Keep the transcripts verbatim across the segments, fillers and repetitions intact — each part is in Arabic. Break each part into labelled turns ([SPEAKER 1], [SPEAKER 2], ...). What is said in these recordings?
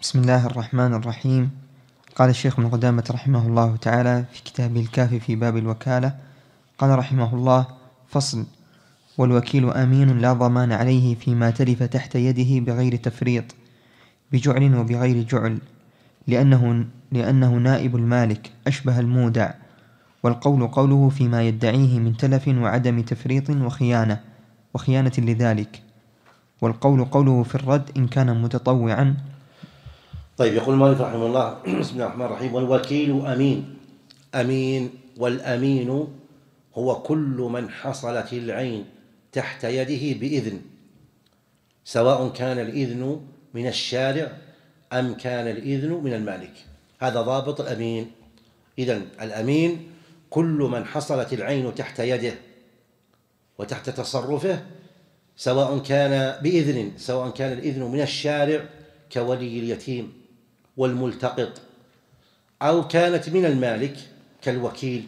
[SPEAKER 1] بسم الله الرحمن الرحيم. قال الشيخ ابن قدامة رحمه الله تعالى في كتابه الكافي في باب الوكالة، قال رحمه الله: فصل: والوكيل أمين لا ضمان عليه فيما تلف تحت يده بغير تفريط بجعل وبغير جعل، لأنه, لأنه نائب المالك أشبه المودع، والقول قوله فيما يدعيه من تلف وعدم تفريط وخيانة وخيانة لذلك، والقول قوله في الرد إن كان متطوعا.
[SPEAKER 2] طيب، يقول المؤلف رحمه الله: بسم الله الرحمن الرحيم. والوكيل أمين. أمين، والأمين هو كل من حصلت العين تحت يده بإذن، سواء كان الإذن من الشارع أم كان الإذن من المالك. هذا ضابط الأمين. إذن الأمين كل من حصلت العين تحت يده وتحت تصرفه، سواء كان بإذن، سواء كان الإذن من الشارع كولي اليتيم والملتقط، أو كانت من المالك كالوكيل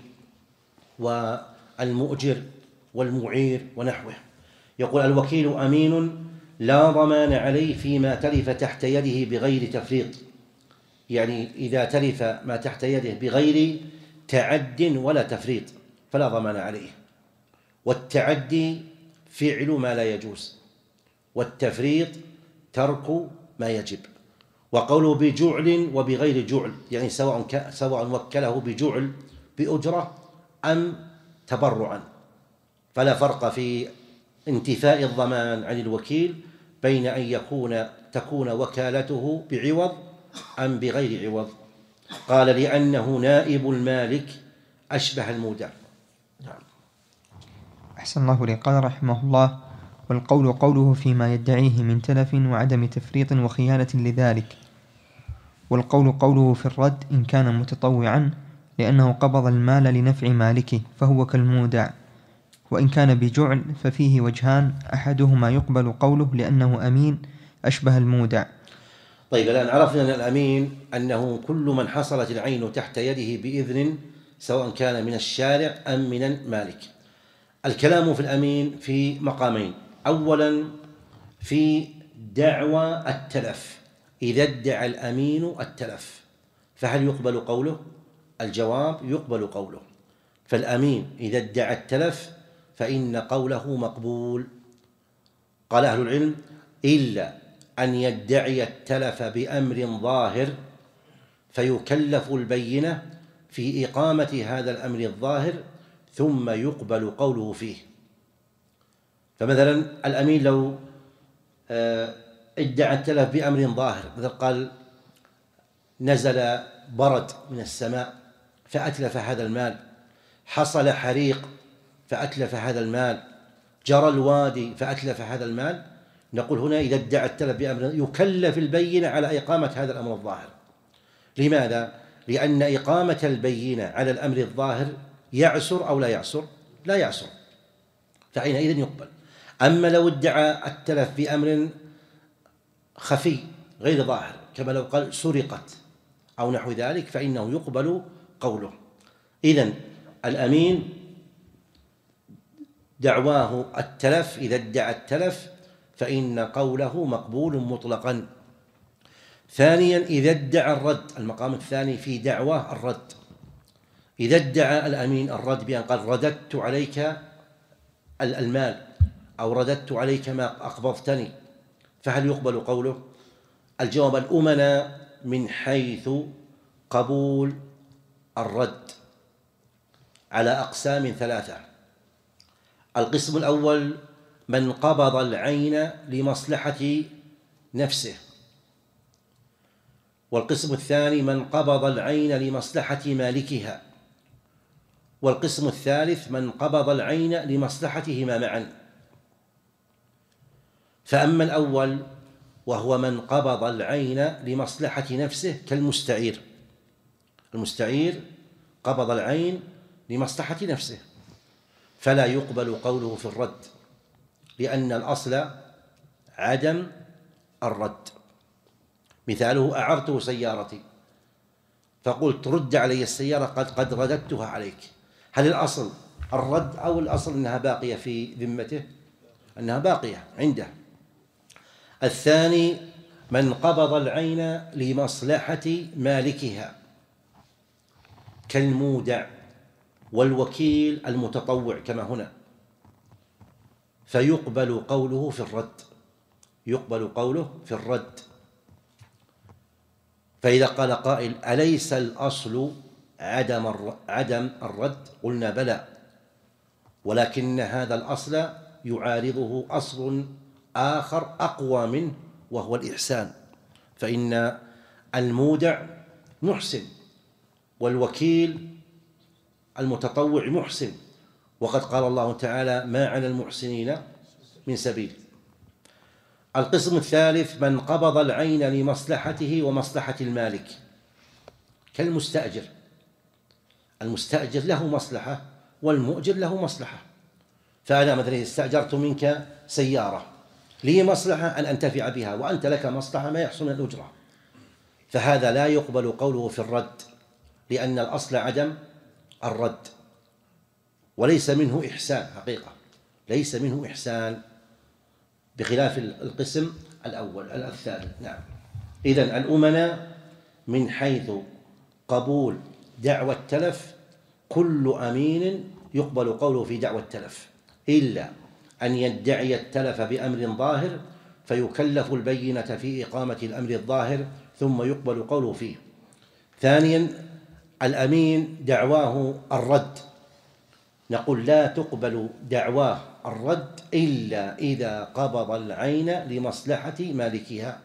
[SPEAKER 2] والمؤجر والمعير ونحوه. يقول: الوكيل أمين لا ضمان عليه فيما تلف تحت يده بغير تفريط، يعني إذا تلف ما تحت يده بغير تعد ولا تفريط فلا ضمان عليه. والتعدي فعل ما لا يجوز، والتفريط ترك ما يجب. وقوله بجعل وبغير جعل، يعني سواء سواء وكله بجعل بأجرة أم تبرعا، فلا فرق في انتفاء الضمان عن الوكيل بين أن يكون تكون وكالته بعوض أم بغير عوض. قال: لأنه نائب المالك أشبه المودع. نعم.
[SPEAKER 1] أحسن الله لي. قال رحمه الله: والقول قوله فيما يدعيه من تلف وعدم تفريط وخيانة لذلك، والقول قوله في الرد إن كان متطوعا، لأنه قبض المال لنفع مالكه فهو كالمودع. وإن كان بجعل ففيه وجهان، أحدهما يقبل قوله لأنه أمين أشبه المودع.
[SPEAKER 2] طيب، الآن عرفنا أن الأمين أنه كل من حصلت العين تحت يده بإذن، سواء كان من الشارع أم من المالك. الكلام في الأمين في مقامين: أولا في دعوى التلف، إذا ادعى الأمين التلف فهل يقبل قوله؟ الجواب: يقبل قوله. فالأمين إذا ادعى التلف فإن قوله مقبول. قال أهل العلم: إلا أن يدعي التلف بأمر ظاهر فيكلف البينة في إقامة هذا الأمر الظاهر ثم يقبل قوله فيه. فمثلا الأمين لو ادعى التلف بأمر ظاهر، مثل قال نزل برد من السماء فأتلف هذا المال، حصل حريق فأتلف هذا المال، جرى الوادي فأتلف هذا المال، نقول هنا إذا ادعى التلف بأمر يكلف البينة على إقامة هذا الأمر الظاهر. لماذا؟ لأن إقامة البينة على الأمر الظاهر يعسر أو لا يعسر؟ لا يعسر، فحينئذ يقبل. أما لو ادعى التلف بأمر خفي غير ظاهر، كما لو قال سرقت أو نحو ذلك، فإنه يقبل قوله. إذن الأمين دعواه التلف، إذا ادعى التلف فإن قوله مقبول مطلقا. ثانيا إذا ادعى الرد، المقام الثاني في دعواه الرد، إذا ادعى الأمين الرد بأن قال رددت عليك المال أو رددت عليك ما أقبضتني، فهل يقبل قوله؟ الجواب: الأمناء من حيث قبول الرد على أقسام ثلاثة. القسم الأول من قبض العين لمصلحة نفسه، والقسم الثاني من قبض العين لمصلحة مالكها، والقسم الثالث من قبض العين لمصلحتهما معا. فأما الأول وهو من قبض العين لمصلحة نفسه كالمستعير، المستعير قبض العين لمصلحة نفسه فلا يقبل قوله في الرد، لأن الأصل عدم الرد. مثاله: أعرته سيارتي فقلت رد علي السيارة قد قد رددتها عليك، هل الأصل الرد أو الأصل أنها باقية في ذمته؟ أنها باقية عنده. الثاني من قبض العين لمصلحة مالكها كالمودع والوكيل المتطوع كما هنا، فيقبل قوله في الرد، يقبل قوله في الرد. فإذا قال قائل: أليس الأصل عدم عدم الرد؟ قلنا: بلى، ولكن هذا الأصل يعارضه أصل آخر أقوى منه وهو الإحسان، فإن المودع محسن والوكيل المتطوع محسن، وقد قال الله تعالى: ما على المحسنين من سبيل. القسم الثالث: من قبض العين لمصلحته ومصلحة المالك كالمستأجر. المستأجر له مصلحة والمؤجر له مصلحة، فأنا مثلا استأجرت منك سيارة، لي مصلحة أن أنتفع بها، وأنت لك مصلحة ما يحصل من الأجرة، فهذا لا يقبل قوله في الرد، لأن الأصل عدم الرد، وليس منه إحسان حقيقة، ليس منه إحسان، بخلاف القسم الأول الثالث. نعم. إذن الأمناء من حيث قبول دعوى التلف كل أمين يقبل قوله في دعوى التلف، إلا أن يدعي التلف بأمر ظاهر فيكلف البينة في إقامة الأمر الظاهر ثم يقبل قوله فيه. ثانيا: الأمين دعواه الرد، نقول: لا تقبل دعواه الرد إلا إذا قبض العين لمصلحة مالكها،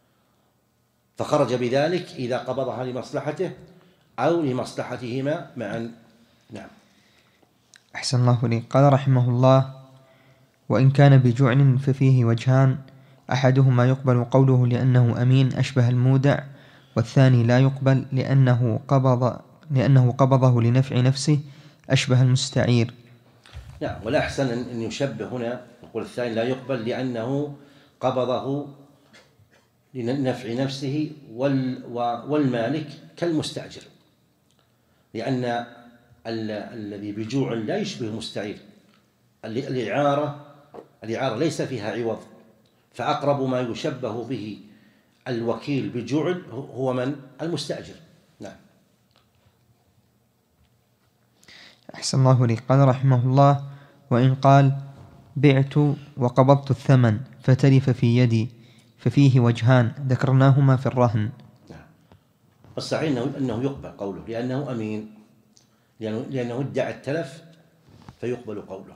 [SPEAKER 2] فخرج بذلك إذا قبضها لمصلحته أو لمصلحتهما معا. نعم.
[SPEAKER 1] أحسن الله إليك. قال رحمه الله: وإن كان بجعل ففيه وجهان، أحدهما يقبل قوله لأنه أمين أشبه المودع، والثاني لا يقبل لأنه قبض لأنه قبضه لنفع نفسه أشبه المستعير.
[SPEAKER 2] نعم. والأحسن أن يشبه هنا، يقول الثاني لا يقبل لأنه قبضه لنفع نفسه والمالك كالمستأجر، لأن الذي بجوع لا يشبه المستعير. الإعارة الإعارة ليس فيها عوض، فأقرب ما يشبه به الوكيل بجعل هو من؟ المستأجر. نعم.
[SPEAKER 1] أحسن الله إليك. قال رحمه الله: وإن قال: بعت وقبضت الثمن فتلف في يدي، ففيه وجهان ذكرناهما في الرهن.
[SPEAKER 2] نعم. الصحيح أنه, أنه يقبل قوله لأنه أمين، لأنه, لأنه ادعى التلف فيقبل قوله.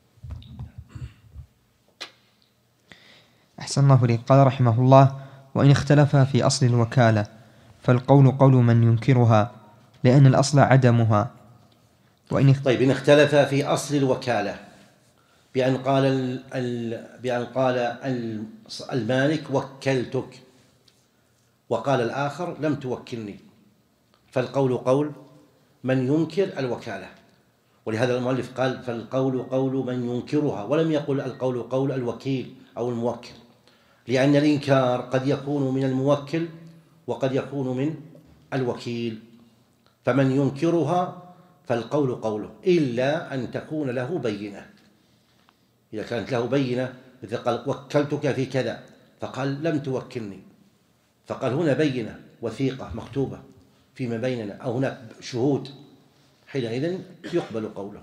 [SPEAKER 1] أحسن الله إليك. قال رحمه الله: وإن اختلف في أصل الوكالة فالقول قول من ينكرها، لأن الأصل عدمها. وإن اخت...
[SPEAKER 2] طيب، إن اختلف في أصل الوكالة بأن قال ال... ال... بأن قال المالك وكلتك، وقال الآخر لم توكلني، فالقول قول من ينكر الوكالة، ولهذا المؤلف قال: فالقول قول من ينكرها، ولم يقل القول قول الوكيل أو الموكل، لأن الإنكار قد يكون من الموكل وقد يكون من الوكيل، فمن ينكرها فالقول قوله، إلا أن تكون له بينة. إذا كانت له بينة، إذا قال وكلتك في كذا فقال لم توكلني، فقال هنا بينة وثيقة مكتوبة فيما بيننا، أو هناك شهود، حينئذ يقبل قوله.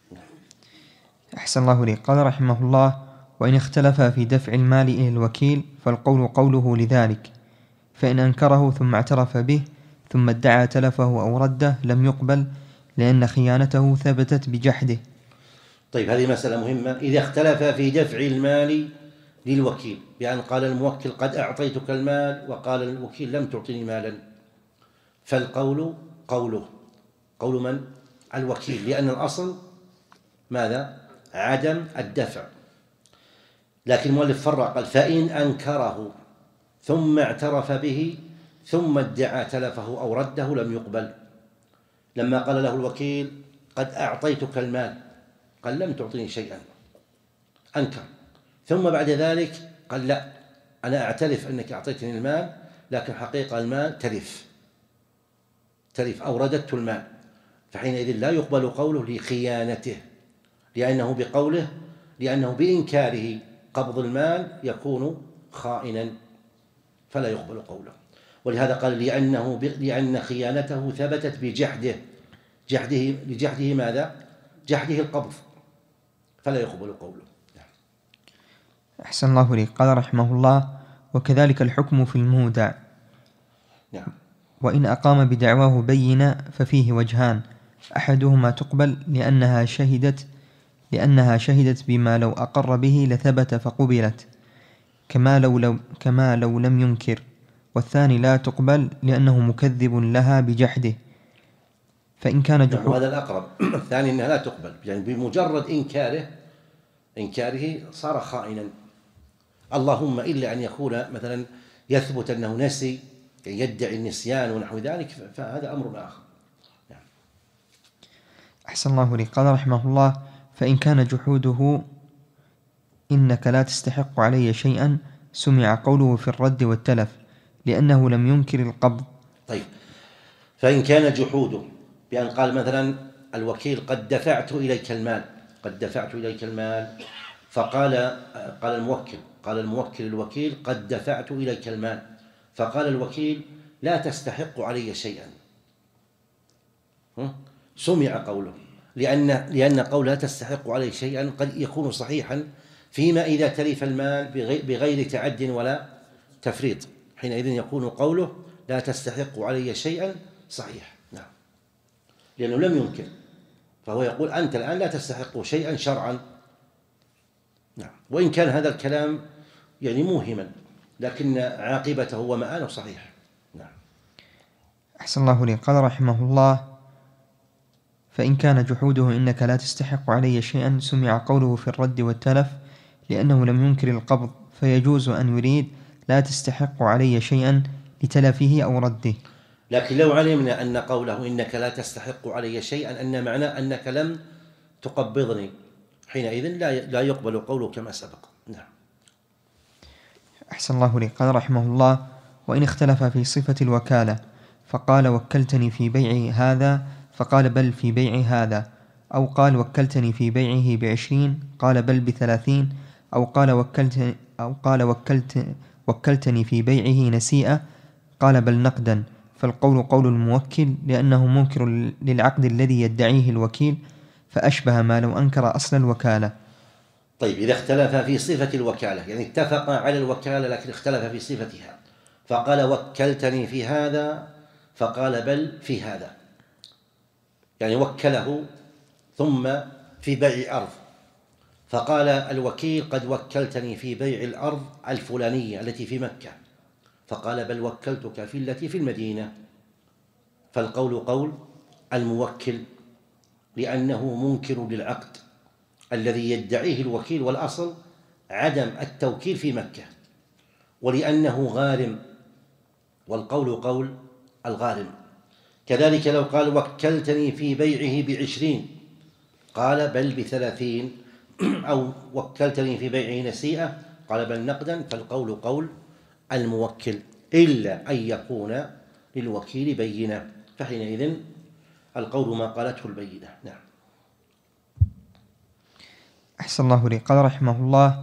[SPEAKER 1] أحسن الله إليك. قال رحمه الله: وإن اختلف في دفع المال إلى الوكيل فالقول قوله لذلك، فإن أنكره ثم اعترف به ثم ادعى تلفه أو رده لم يقبل، لأن خيانته ثبتت بجحده.
[SPEAKER 2] طيب، هذه مسألة مهمة. إذا اختلف في دفع المال للوكيل، بأن قال الموكل قد أعطيتك المال وقال الوكيل لم تعطني مالا، فالقول قوله قول من؟ الوكيل، لأن الأصل ماذا؟ عدم الدفع. لكن المؤلف فرق قال: فإن أنكره ثم اعترف به ثم ادعى تلفه أو رده لم يقبل. لما قال له الوكيل قد أعطيتك المال، قال لم تعطيني شيئا، أنكر، ثم بعد ذلك قال لا، أنا أعترف أنك أعطيتني المال، لكن حقيقة المال تلف تلف أو رددت المال، فحينئذ لا يقبل قوله لخيانته، لأنه بقوله لأنه بإنكاره قبض المال يكون خائنا. فلا يقبل قوله. ولهذا قال لأنه لأن خيانته ثبتت بجحده جحده لجحده ماذا؟ جحده القبض، فلا يقبل قوله.
[SPEAKER 1] أحسن الله إليك. قال رحمه الله: وكذلك الحكم في المودع.
[SPEAKER 2] نعم.
[SPEAKER 1] وإن أقام بدعواه بينة ففيه وجهان: أحدهما تقبل لأنها شهدت لأنها شهدت بما لو أقر به لثبت فقبلت، كما لو, لو كما لو لم ينكر. والثاني لا تقبل لأنه مكذب لها بجحده. فإن كان جحود،
[SPEAKER 2] هذا الأقرب. الثاني أنها لا تقبل، يعني بمجرد إنكاره إنكاره صار خائنا، اللهم إلا أن يكون مثلا يثبت أنه نسي، يدعي النسيان ونحو ذلك، فهذا أمر آخر. يعني.
[SPEAKER 1] أحسن الله إليك. قال رحمه الله: فإن كان جحوده إنك لا تستحق علي شيئا سمع قوله في الرد والتلف لأنه لم ينكر القبض.
[SPEAKER 2] طيب، فإن كان جحوده بأن قال مثلا الوكيل قد دفعت إليك المال قد دفعت إليك المال فقال قال الموكل قال الموكل الوكيل قد دفعت إليك المال، فقال الوكيل لا تستحق علي شيئا، سمع قوله، لأن لأن قول لا تستحق علي شيئا قد يكون صحيحا فيما إذا تلف المال بغير تعد ولا تفريط، حينئذ يكون قوله لا تستحق علي شيئا صحيح. نعم، لأنه لم ينكر، فهو يقول أنت الآن لا تستحق شيئا شرعا. نعم، وإن كان هذا الكلام يعني موهما، لكن عاقبته ومآله صحيح. نعم.
[SPEAKER 1] أحسن الله إليك. قال رحمه الله: فإن كان جحوده إنك لا تستحق علي شيئا سمع قوله في الرد والتلف لأنه لم ينكر القبض، فيجوز أن يريد لا تستحق علي شيئا لتلفه أو رده.
[SPEAKER 2] لكن لو علمنا أن قوله إنك لا تستحق علي شيئا أن معناه أنك لم تقبضني، حينئذ لا لا يقبل قوله كما سبق. نعم.
[SPEAKER 1] أحسن الله إليك. قال رحمه الله: وإن اختلف في صفة الوكالة فقال وكلتني في بيع هذا فقال بل في بيع هذا، أو قال وكلتني في بيعه بعشرين قال بل بثلاثين، أو قال وكلت أو قال وكلت وكلتني في بيعه نسيئة قال بل نقدا، فالقول قول الموكل لأنه منكر للعقد الذي يدعيه الوكيل، فأشبه ما لو أنكر أصل الوكالة.
[SPEAKER 2] طيب، إذا اختلف في صفة الوكالة، يعني اتفق على الوكالة لكن اختلف في صفتها، فقال وكلتني في هذا فقال بل في هذا، يعني وكله ثم في بيع أرض، فقال الوكيل قد وكلتني في بيع الأرض الفلانية التي في مكة، فقال بل وكلتك في التي في المدينة، فالقول قول الموكل لأنه منكر للعقد الذي يدعيه الوكيل، والأصل عدم التوكيل في مكة، ولأنه غارم، والقول قول الغارم. كذلك لو قال وكلتني في بيعه بعشرين قال بل بثلاثين، أو وكلتني في بيعه نسيئة قال بل نقدا، فالقول قول الموكل إلا أن يكون للوكيل بينة، فحينئذ القول ما قالته البينة. نعم.
[SPEAKER 1] أحسن الله إليك. قال رحمه الله: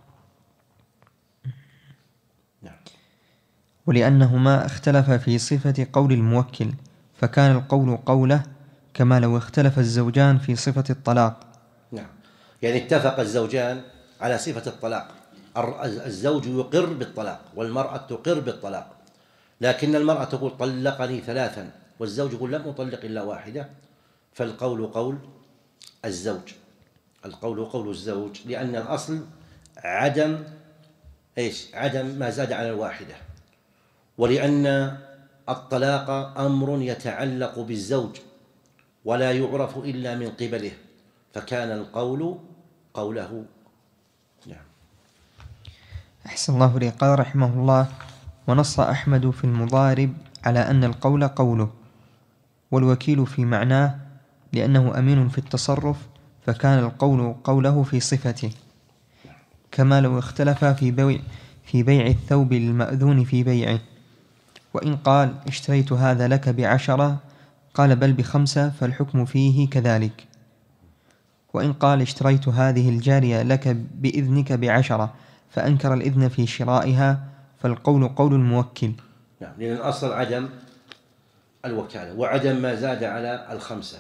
[SPEAKER 2] نعم.
[SPEAKER 1] ولأنهما اختلف في صفة قول الموكل فكان القول قوله، كما لو اختلف الزوجان في صفة الطلاق.
[SPEAKER 2] نعم، يعني اتفق الزوجان على صفة الطلاق، الزوج يقر بالطلاق والمرأة تقر بالطلاق، لكن المرأة تقول طلقني ثلاثا والزوج يقول لم أطلق إلا واحدة، فالقول قول الزوج القول قول الزوج لأن الأصل عدم إيش عدم ما زاد على الواحدة، ولأن الطلاق أمر يتعلق بالزوج ولا يعرف إلا من قبله، فكان القول قوله. نعم.
[SPEAKER 1] أحسن الله إليك. قال رحمه الله: ونص أحمد في المضارب على أن القول قوله، والوكيل في معناه لأنه أمين في التصرف، فكان القول قوله في صفته، كما لو اختلف في بيع, في بيع الثوب المأذون في بيعه، وإن قال اشتريت هذا لك بعشرة قال بل بخمسة فالحكم فيه كذلك، وإن قال اشتريت هذه الجارية لك بإذنك بعشرة فأنكر الإذن في شرائها فالقول قول الموكل.
[SPEAKER 2] نعم، لأن الأصل عدم الوكالة، وعدم ما زاد على الخمسة.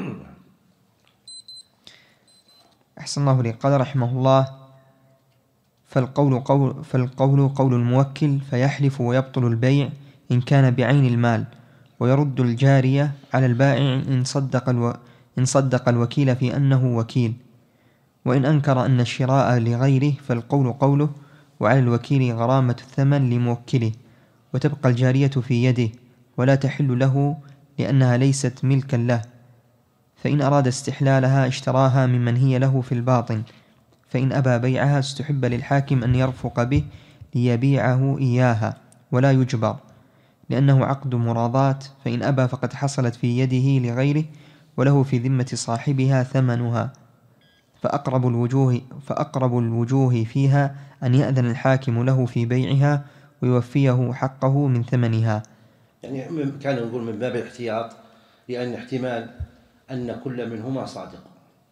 [SPEAKER 1] أحسن الله لي. قال رحمه الله: فالقول قول, فالقول قول الموكل، فيحلف ويبطل البيع إن كان بعين المال، ويرد الجارية على البائع إن صدق, الو إن صدق الوكيل في أنه وكيل، وإن أنكر أن الشراء لغيره فالقول قوله، وعلى الوكيل غرامة الثمن لموكله، وتبقى الجارية في يده ولا تحل له لأنها ليست ملكا له، فإن أراد استحلالها اشتراها ممن هي له في الباطن، فإن أبى بيعها استحب للحاكم أن يرفق به ليبيعه إياها ولا يجبر، لأنه عقد مراضاة، فإن أبى فقد حصلت في يده لغيره وله في ذمة صاحبها ثمنها، فأقرب الوجوه, فأقرب الوجوه فيها أن يأذن الحاكم له في بيعها ويوفيه حقه من ثمنها.
[SPEAKER 2] يعني كان نقول من باب الاحتياط، لأن احتمال أن كل منهما صادق.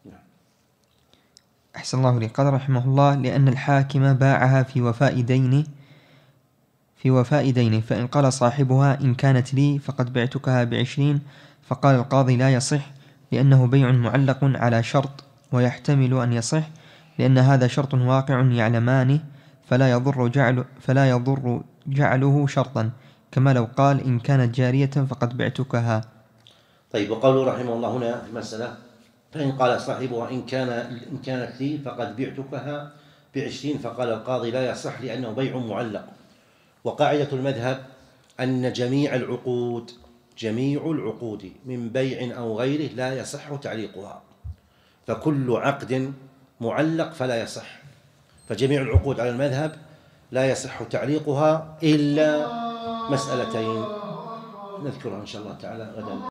[SPEAKER 1] أحسن الله لي. قال رحمه الله: لأن الحاكم باعها في وفاء دينه في وفاء دينه فإن قال صاحبها إن كانت لي فقد بعتكها بعشرين، فقال القاضي لا يصح، لأنه بيع معلق على شرط، ويحتمل أن يصح لأن هذا شرط واقع يعلمانه، فلا يضر جعل فلا يضر جعله شرطا، كما لو قال إن كانت جارية فقد بعتكها.
[SPEAKER 2] طيب، وقوله رحمه الله هنا مسألة: فإن قال صاحبها إن كان إن كانت لي فقد بعتكها بعشرين، فقال القاضي لا يصح لأنه بيع معلق. وقاعدة المذهب أن جميع العقود جميع العقود من بيع أو غيره لا يصح تعليقها، فكل عقد معلق فلا يصح، فجميع العقود على المذهب لا يصح تعليقها إلا مسألتين نذكرها إن شاء الله تعالى غدا.